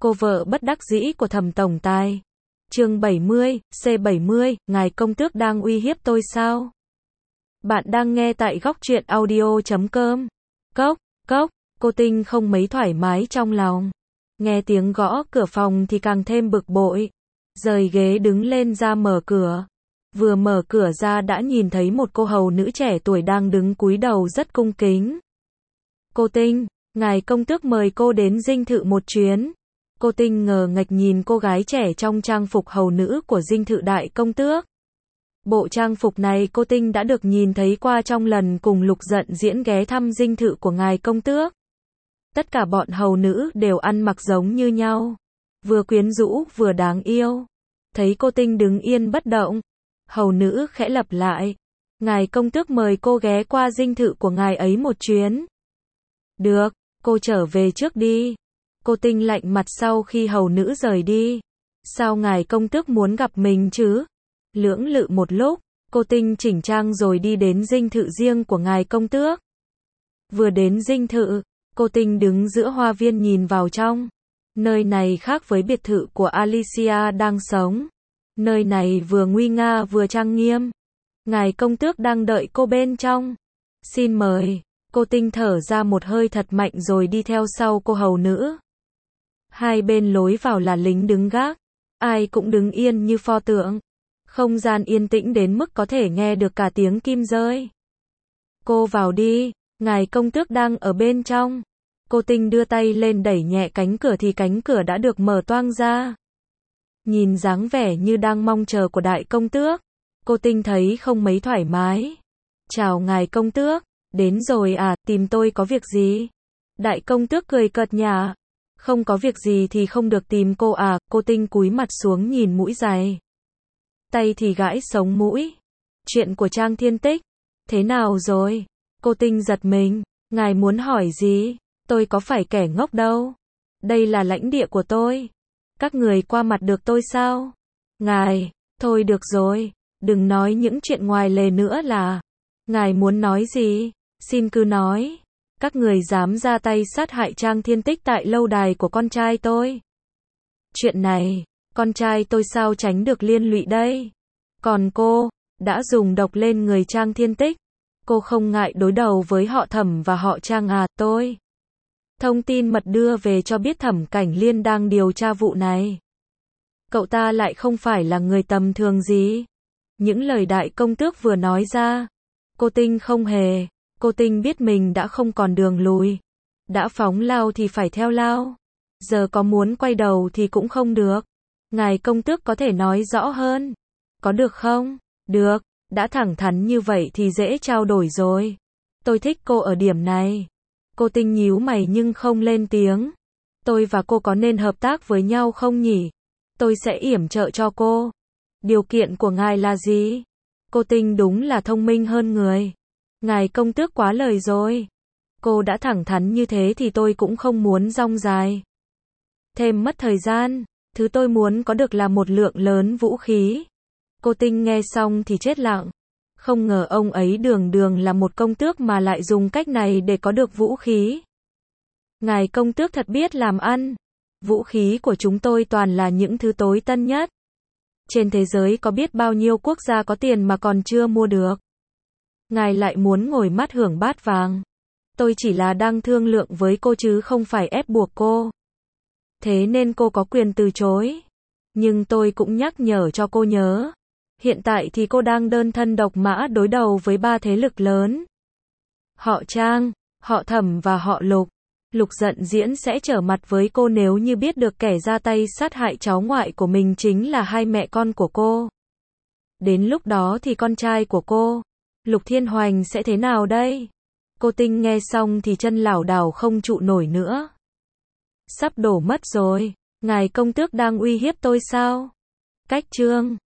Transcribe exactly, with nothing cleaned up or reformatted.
Cô vợ bất đắc dĩ của Thẩm tổng tài. Chương bảy mươi, C bảy mươi, ngài công tước đang uy hiếp tôi sao? Bạn đang nghe tại góc truyện audio chấm com. Cốc, cốc, cô Tinh không mấy thoải mái trong lòng. Nghe tiếng gõ cửa phòng thì càng thêm bực bội. Rời ghế đứng lên ra mở cửa. Vừa mở cửa ra đã nhìn thấy một cô hầu nữ trẻ tuổi đang đứng cúi đầu rất cung kính. Cô Tinh, ngài công tước mời cô đến dinh thự một chuyến. Cô Tinh ngờ ngạch nhìn cô gái trẻ trong trang phục hầu nữ của dinh thự đại công tước. Bộ trang phục này cô Tinh đã được nhìn thấy qua trong lần cùng Lục Dận Diễn ghé thăm dinh thự của ngài công tước. Tất cả bọn hầu nữ đều ăn mặc giống như nhau. Vừa quyến rũ vừa đáng yêu. Thấy cô Tinh đứng yên bất động. Hầu nữ khẽ lặp lại. Ngài công tước mời cô ghé qua dinh thự của ngài ấy một chuyến. Được, cô trở về trước đi. Cô Tinh lạnh mặt sau khi hầu nữ rời đi. Sao ngài công tước muốn gặp mình chứ? Lưỡng lự một lúc, cô Tinh chỉnh trang rồi đi đến dinh thự riêng của ngài công tước. Vừa đến dinh thự, cô Tinh đứng giữa hoa viên nhìn vào trong. Nơi này khác với biệt thự của Alicia đang sống. Nơi này vừa nguy nga vừa trang nghiêm. Ngài công tước đang đợi cô bên trong. Xin mời. Cô Tinh thở ra một hơi thật mạnh rồi đi theo sau cô hầu nữ. Hai bên lối vào là lính đứng gác. Ai cũng đứng yên như pho tượng. Không gian yên tĩnh đến mức có thể nghe được cả tiếng kim rơi. Cô vào đi, ngài công tước đang ở bên trong. Cô Tinh đưa tay lên đẩy nhẹ cánh cửa thì cánh cửa đã được mở toang ra. Nhìn dáng vẻ như đang mong chờ của đại công tước. Cô Tinh thấy không mấy thoải mái. Chào ngài công tước, đến rồi à, tìm tôi có việc gì? Đại công tước cười cợt nhả. Không có việc gì thì không được tìm cô à, cô Tinh cúi mặt xuống nhìn mũi giày. Tay thì gãi sống mũi. Chuyện của Trang Thiên Tích. Thế nào rồi? Cô Tinh giật mình. Ngài muốn hỏi gì? Tôi có phải kẻ ngốc đâu. Đây là lãnh địa của tôi. Các người qua mặt được tôi sao? Ngài, thôi được rồi. Đừng nói những chuyện ngoài lề nữa là. Ngài muốn nói gì? Xin cứ nói. Các người dám ra tay sát hại Trang Thiên Tích tại lâu đài của con trai tôi. Chuyện này, con trai tôi sao tránh được liên lụy đây? Còn cô, đã dùng độc lên người Trang Thiên Tích. Cô không ngại đối đầu với họ Thẩm và họ Trang à, tôi. Thông tin mật đưa về cho biết Thẩm Cảnh Liên đang điều tra vụ này. Cậu ta lại không phải là người tầm thường gì. Những lời đại công tước vừa nói ra. Cô Tinh không hề. Cô Tinh biết mình đã không còn đường lùi. Đã phóng lao thì phải theo lao. Giờ có muốn quay đầu thì cũng không được. Ngài công tước có thể nói rõ hơn. Có được không? Được, đã thẳng thắn như vậy thì dễ trao đổi rồi. Tôi thích cô ở điểm này. Cô Tinh nhíu mày nhưng không lên tiếng. Tôi và cô có nên hợp tác với nhau không nhỉ? Tôi sẽ yểm trợ cho cô. Điều kiện của ngài là gì? Cô Tinh đúng là thông minh hơn người. Ngài công tước quá lời rồi. Cô đã thẳng thắn như thế thì tôi cũng không muốn dong dài. Thêm mất thời gian. Thứ tôi muốn có được là một lượng lớn vũ khí. Cô Tinh nghe xong thì chết lặng. Không ngờ ông ấy đường đường là một công tước mà lại dùng cách này để có được vũ khí. Ngài công tước thật biết làm ăn. Vũ khí của chúng tôi toàn là những thứ tối tân nhất. Trên thế giới có biết bao nhiêu quốc gia có tiền mà còn chưa mua được. Ngài lại muốn ngồi mắt hưởng bát vàng. Tôi chỉ là đang thương lượng với cô chứ không phải ép buộc cô. Thế nên cô có quyền từ chối. Nhưng tôi cũng nhắc nhở cho cô nhớ. Hiện tại thì cô đang đơn thân độc mã đối đầu với ba thế lực lớn. Họ Trang, họ Thẩm và họ Lục. Lục Dận Diễn sẽ trở mặt với cô nếu như biết được kẻ ra tay sát hại cháu ngoại của mình chính là hai mẹ con của cô. Đến lúc đó thì con trai của cô, Lục Thiên Hoành sẽ thế nào đây? Cô Tinh nghe xong thì chân lảo đảo không trụ nổi nữa. Sắp đổ mất rồi. Ngài công tước đang uy hiếp tôi sao? Cách chương